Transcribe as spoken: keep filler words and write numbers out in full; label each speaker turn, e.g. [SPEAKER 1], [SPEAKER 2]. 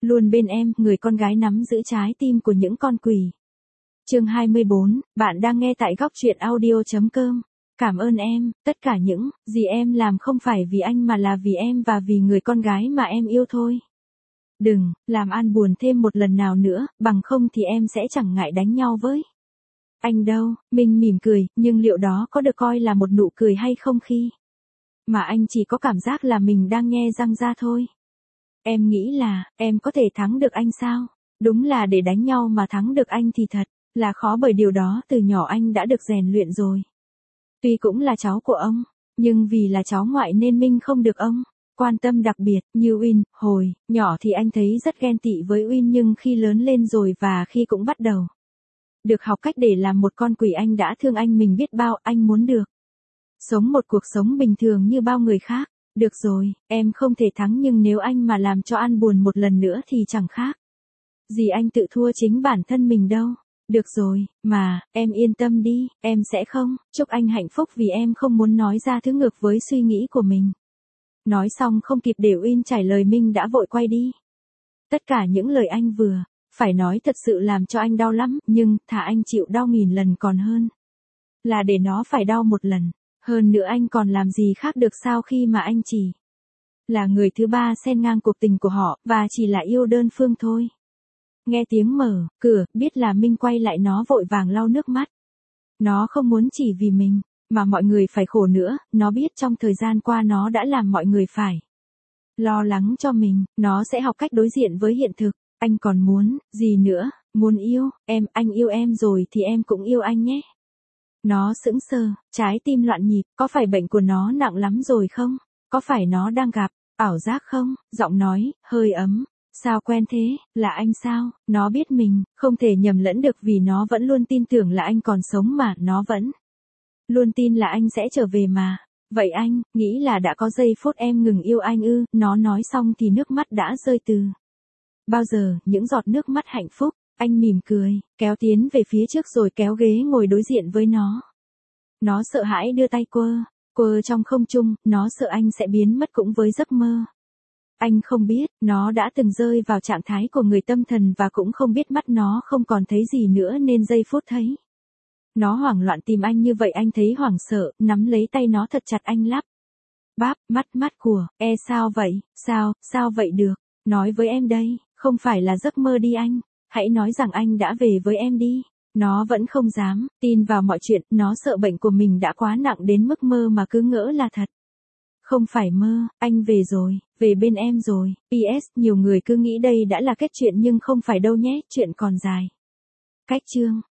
[SPEAKER 1] Luôn bên em, người con gái nắm giữ trái tim của những con quỷ. Chương hai mươi bốn, bạn đang nghe tại góc truyện audio chấm com. Cảm ơn em, tất cả những gì em làm không phải vì anh mà là vì em và vì người con gái mà em yêu thôi. Đừng làm An buồn thêm một lần nào nữa, bằng không thì em sẽ chẳng ngại đánh nhau với anh đâu. Minh mỉm cười, nhưng liệu đó có được coi là một nụ cười hay không khi mà anh chỉ có cảm giác là mình đang nghe răng ra thôi. Em nghĩ là, em có thể thắng được anh sao? Đúng là để đánh nhau mà thắng được anh thì thật là khó, bởi điều đó từ nhỏ anh đã được rèn luyện rồi. Tuy cũng là cháu của ông, nhưng vì là cháu ngoại nên Minh không được ông quan tâm đặc biệt như Uyên. Hồi nhỏ thì anh thấy rất ghen tị với Uyên, nhưng khi lớn lên rồi và khi cũng bắt đầu được học cách để làm một con quỷ, anh đã thương anh mình biết bao. Anh muốn được sống một cuộc sống bình thường như bao người khác. Được rồi, em không thể thắng, nhưng nếu anh mà làm cho An buồn một lần nữa thì chẳng khác gì anh tự thua chính bản thân mình đâu. Được rồi, mà, em yên tâm đi, em sẽ không chúc anh hạnh phúc vì em không muốn nói ra thứ ngược với suy nghĩ của mình. Nói xong không kịp để Uyên trả lời, Minh đã vội quay đi. Tất cả những lời anh vừa phải nói thật sự làm cho anh đau lắm, nhưng thà anh chịu đau nghìn lần còn hơn là để nó phải đau một lần. Hơn nữa anh còn làm gì khác được sao khi mà anh chỉ là người thứ ba xen ngang cuộc tình của họ, và chỉ là yêu đơn phương thôi. Nghe tiếng mở cửa, biết là Minh quay lại, nó vội vàng lau nước mắt. Nó không muốn chỉ vì mình mà mọi người phải khổ nữa. Nó biết trong thời gian qua nó đã làm mọi người phải lo lắng cho mình. Nó sẽ học cách đối diện với hiện thực. Anh còn muốn gì nữa? Muốn yêu em, anh yêu em rồi thì em cũng yêu anh nhé. Nó sững sờ, trái tim loạn nhịp. Có phải bệnh của nó nặng lắm rồi không? Có phải nó đang gặp ảo giác không? Giọng nói hơi ấm. Sao quen thế? Là anh sao? Nó biết mình không thể nhầm lẫn được vì nó vẫn luôn tin tưởng là anh còn sống, mà nó vẫn luôn tin là anh sẽ trở về mà. Vậy anh nghĩ là đã có giây phút em ngừng yêu anh ư? Nó nói xong thì nước mắt đã rơi từ bao giờ, những giọt nước mắt hạnh phúc. Anh mỉm cười, kéo tiến về phía trước rồi kéo ghế ngồi đối diện với nó. Nó sợ hãi đưa tay quơ quơ trong không trung. Nó sợ anh sẽ biến mất cũng với giấc mơ. Anh không biết, nó đã từng rơi vào trạng thái của người tâm thần, và cũng không biết mắt nó không còn thấy gì nữa nên giây phút thấy nó hoảng loạn tìm anh như vậy, anh thấy hoảng sợ, nắm lấy tay nó thật chặt. Anh lắp bắp, mắt mắt của, e sao vậy, sao, sao vậy được, nói với em đây, không phải là giấc mơ đi anh, hãy nói rằng anh đã về với em đi. Nó vẫn không dám tin vào mọi chuyện, nó sợ bệnh của mình đã quá nặng đến mức mơ mà cứ ngỡ là thật. Không phải mơ, anh về rồi, về bên em rồi. pê ét, nhiều người cứ nghĩ đây đã là kết chuyện nhưng không phải đâu nhé, chuyện còn dài. Cách chương